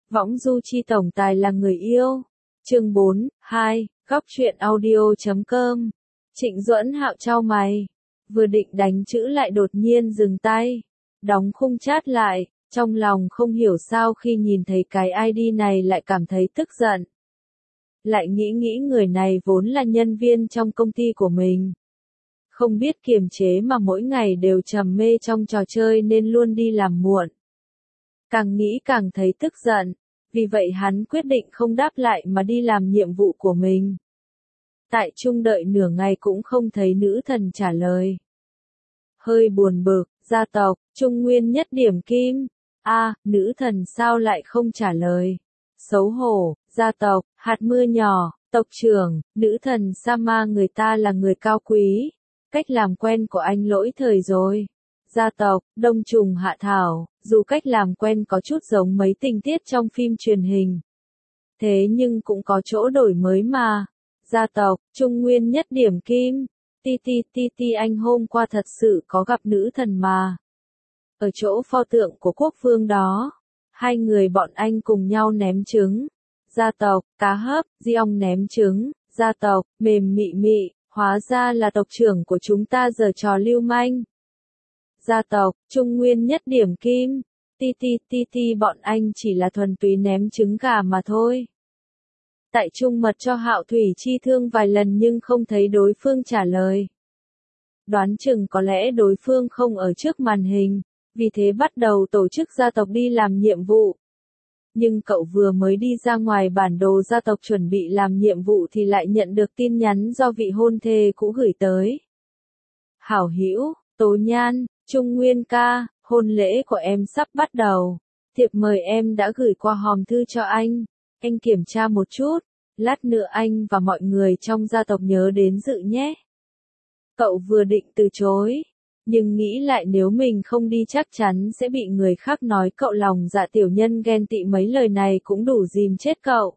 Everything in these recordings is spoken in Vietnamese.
Võng du chi tổng tài là người yêu. Chương 4, 2, góc truyện audio.com. Trịnh Duẫn Hạo chau mày, vừa định đánh chữ lại đột nhiên dừng tay, đóng khung chat lại, trong lòng không hiểu sao khi nhìn thấy cái ID này lại cảm thấy tức giận. Lại nghĩ người này vốn là nhân viên trong công ty của mình. Không biết kiềm chế mà mỗi ngày đều trầm mê trong trò chơi nên luôn đi làm muộn. Càng nghĩ càng thấy tức giận, vì vậy hắn quyết định không đáp lại mà đi làm nhiệm vụ của mình. Tại Trung đợi nửa ngày cũng không thấy nữ thần trả lời. Hơi buồn bực, gia tộc, Trung Nguyên nhất điểm kim. Nữ thần sao lại không trả lời? Xấu hổ, gia tộc, hạt mưa nhỏ, tộc trưởng, nữ thần Sama người ta là người cao quý. Cách làm quen của anh lỗi thời rồi. Gia tộc, Đông Trùng Hạ Thảo, dù cách làm quen có chút giống mấy tình tiết trong phim truyền hình. Thế nhưng cũng có chỗ đổi mới mà. Gia tộc, Trung Nguyên nhất điểm kim. Ti anh hôm qua thật sự có gặp nữ thần mà. Ở chỗ pho tượng của quốc vương đó. Hai người bọn anh cùng nhau ném trứng. Gia tộc, cá hấp, di ong ném trứng. Gia tộc, mềm mị, hóa ra là tộc trưởng của chúng ta giở trò lưu manh. Gia tộc, Trung Nguyên nhất điểm kim. Ti bọn anh chỉ là thuần túy ném trứng gà mà thôi. Tại Trung mật cho Hạo Thủy Chi thương vài lần nhưng không thấy đối phương trả lời. Đoán chừng có lẽ đối phương không ở trước màn hình, vì thế bắt đầu tổ chức gia tộc đi làm nhiệm vụ. Nhưng cậu vừa mới đi ra ngoài bản đồ gia tộc chuẩn bị làm nhiệm vụ thì lại nhận được tin nhắn do vị hôn thê cũ gửi tới. Hảo hữu, Tố Nhan, Trung Nguyên ca, hôn lễ của em sắp bắt đầu. Thiệp mời em đã gửi qua hòm thư cho anh kiểm tra một chút, lát nữa anh và mọi người trong gia tộc nhớ đến dự nhé. Cậu vừa định từ chối, nhưng nghĩ lại nếu mình không đi chắc chắn sẽ bị người khác nói cậu lòng dạ tiểu nhân ghen tị, mấy lời này cũng đủ dìm chết cậu.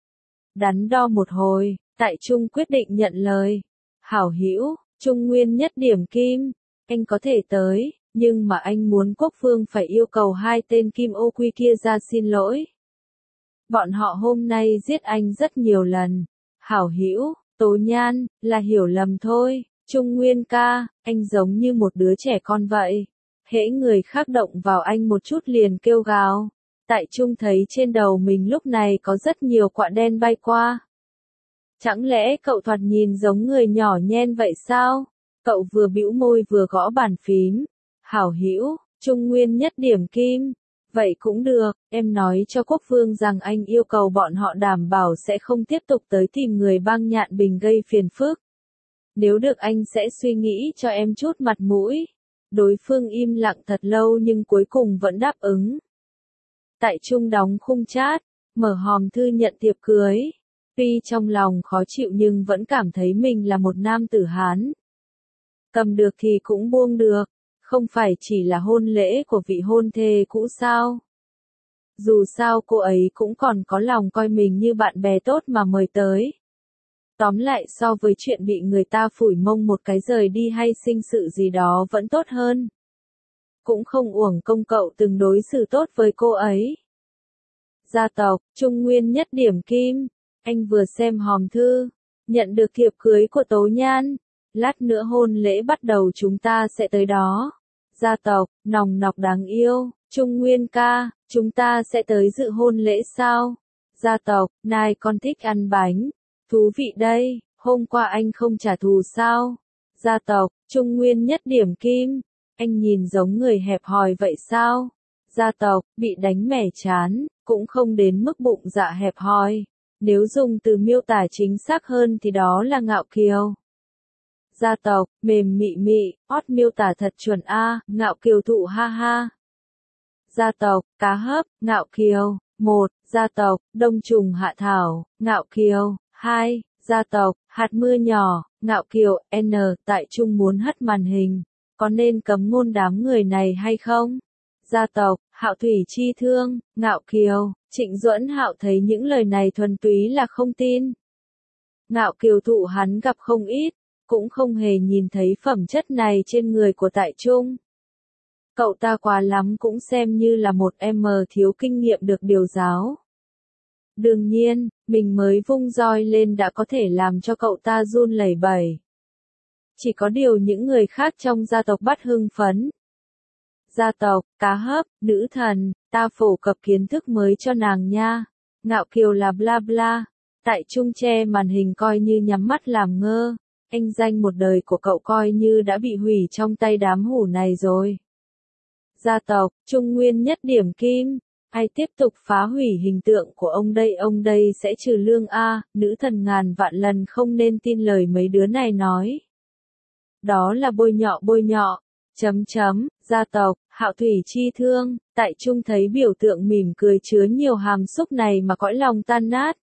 Đắn đo một hồi, Tại Trung quyết định nhận lời. Hảo hữu, Trung Nguyên nhất điểm kim, anh có thể tới, nhưng mà anh muốn quốc vương phải yêu cầu hai tên Kim Ô Quy kia ra xin lỗi. Bọn họ hôm nay giết anh rất nhiều lần. Hảo hữu, Tố Nhan, là hiểu lầm thôi. Trung Nguyên ca, anh giống như một đứa trẻ con vậy. Hễ người khác động vào anh một chút liền kêu gào. Tại Trung thấy trên đầu mình lúc này có rất nhiều quạ đen bay qua. Chẳng lẽ cậu thoạt nhìn giống người nhỏ nhen vậy sao? Cậu vừa bĩu môi vừa gõ bàn phím. Hảo hữu, Trung Nguyên nhất điểm kim. Vậy cũng được, em nói cho quốc vương rằng anh yêu cầu bọn họ đảm bảo sẽ không tiếp tục tới tìm người băng nhạn bình gây phiền phức. Nếu được anh sẽ suy nghĩ cho em chút mặt mũi. Đối phương im lặng thật lâu nhưng cuối cùng vẫn đáp ứng. Tại Trung đóng khung chat, mở hòm thư nhận thiệp cưới. Tuy trong lòng khó chịu nhưng vẫn cảm thấy mình là một nam tử Hán. Cầm được thì cũng buông được, không phải chỉ là hôn lễ của vị hôn thê cũ sao. Dù sao cô ấy cũng còn có lòng coi mình như bạn bè tốt mà mời tới. Tóm lại so với chuyện bị người ta phủi mông một cái rời đi hay sinh sự gì đó vẫn tốt hơn. Cũng không uổng công cậu từng đối xử tốt với cô ấy. Gia tộc, Trung Nguyên nhất điểm kim. Anh vừa xem hòm thư, nhận được thiệp cưới của Tố Nhan. Lát nữa hôn lễ bắt đầu chúng ta sẽ tới đó. Gia tộc, nòng nọc đáng yêu. Trung Nguyên ca, chúng ta sẽ tới dự hôn lễ sao? Gia tộc, này con thích ăn bánh. Thú vị đây, hôm qua anh không trả thù sao? Gia tộc, Trung Nguyên nhất điểm kim. Anh nhìn giống người hẹp hòi vậy sao? Gia tộc, bị đánh mẻ chán, cũng không đến mức bụng dạ hẹp hòi. Nếu dùng từ miêu tả chính xác hơn thì đó là ngạo kiều. Gia tộc, mềm mị, hót miêu tả thật chuẩn ngạo kiều thụ ha ha. Gia tộc, cá hấp, ngạo kiều. 1. Gia tộc, Đông Trùng Hạ Thảo, ngạo kiều. 2. Gia tộc, hạt mưa nhỏ, ngạo kiều. Tại Trung muốn hất màn hình, có nên cấm ngôn đám người này hay không? Gia tộc, Hạo Thủy Chi thương, ngạo kiều. Trịnh Duẫn Hạo thấy những lời này thuần túy là không tin. Ngạo kiều thụ hắn gặp không ít, cũng không hề nhìn thấy phẩm chất này trên người của Tại Trung. Cậu ta quá lắm cũng xem như là một em thiếu kinh nghiệm được điều giáo. Đương nhiên, mình mới vung roi lên đã có thể làm cho cậu ta run lẩy bẩy. Chỉ có điều những người khác trong gia tộc bắt hưng phấn. Gia tộc, cá hấp, nữ thần, ta phổ cập kiến thức mới cho nàng nha. Ngạo kiều là bla bla. Tại Trung che màn hình coi như nhắm mắt làm ngơ. Anh danh một đời của cậu coi như đã bị hủy trong tay đám hủ này rồi. Gia tộc, Trung Nguyên nhất điểm kim. Ai tiếp tục phá hủy hình tượng của ông đây sẽ trừ lương a, nữ thần ngàn vạn lần không nên tin lời mấy đứa này nói. Đó là bôi nhọ. Gia tộc, Hạo Thủy chi thương, tại Trung thấy biểu tượng mỉm cười chứa nhiều hàm xúc này mà cõi lòng tan nát.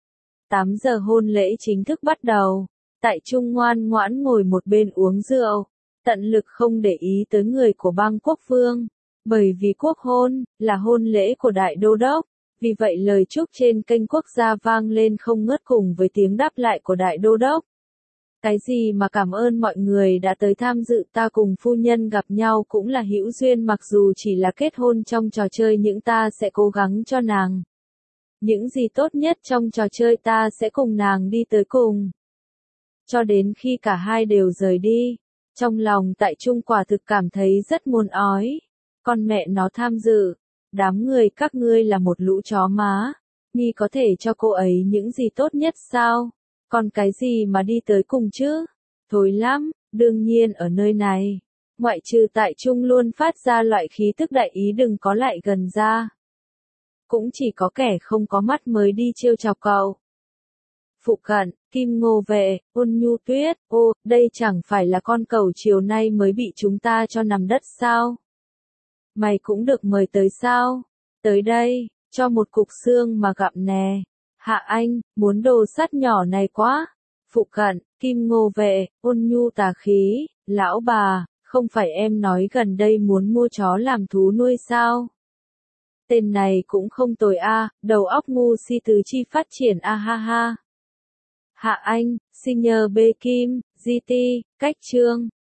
8 giờ hôn lễ chính thức bắt đầu. Tại Trung ngoan ngoãn ngồi một bên uống rượu, tận lực không để ý tới người của bang quốc vương. Bởi vì quốc hôn, là hôn lễ của đại đô đốc, vì vậy lời chúc trên kênh quốc gia vang lên không ngớt cùng với tiếng đáp lại của đại đô đốc. Cái gì mà cảm ơn mọi người đã tới tham dự, ta cùng phu nhân gặp nhau cũng là hữu duyên, mặc dù chỉ là kết hôn trong trò chơi nhưng ta sẽ cố gắng cho nàng. Những gì tốt nhất trong trò chơi ta sẽ cùng nàng đi tới cùng. Cho đến khi cả hai đều rời đi, trong lòng tại Trung quả thực cảm thấy rất muốn ói. Con mẹ nó tham dự, đám người các ngươi là một lũ chó má, Nhi có thể cho cô ấy những gì tốt nhất sao? Còn cái gì mà đi tới cùng chứ? Thối lắm, đương nhiên ở nơi này, ngoại trừ tại Trung luôn phát ra loại khí tức đại ý đừng có lại gần ra. Cũng chỉ có kẻ không có mắt mới đi trêu chọc cậu. Phụ cận, Kim Ngô Vệ, Ôn Nhu Tuyết, ô, đây chẳng phải là con cẩu chiều nay mới bị chúng ta cho nằm đất sao? Mày cũng được mời tới sao? Tới đây, cho một cục xương mà gặm nè. Hạ Anh, muốn đồ sắt nhỏ này quá. Phụ cận, Kim Ngô Vệ, Ôn Nhu tà khí, lão bà, không phải em nói gần đây muốn mua chó làm thú nuôi sao? Tên này cũng không tồi a, đầu óc ngu si tứ chi phát triển a ha ha. Hạ Anh, Sinh nhờ B Kim, GT, cách chương.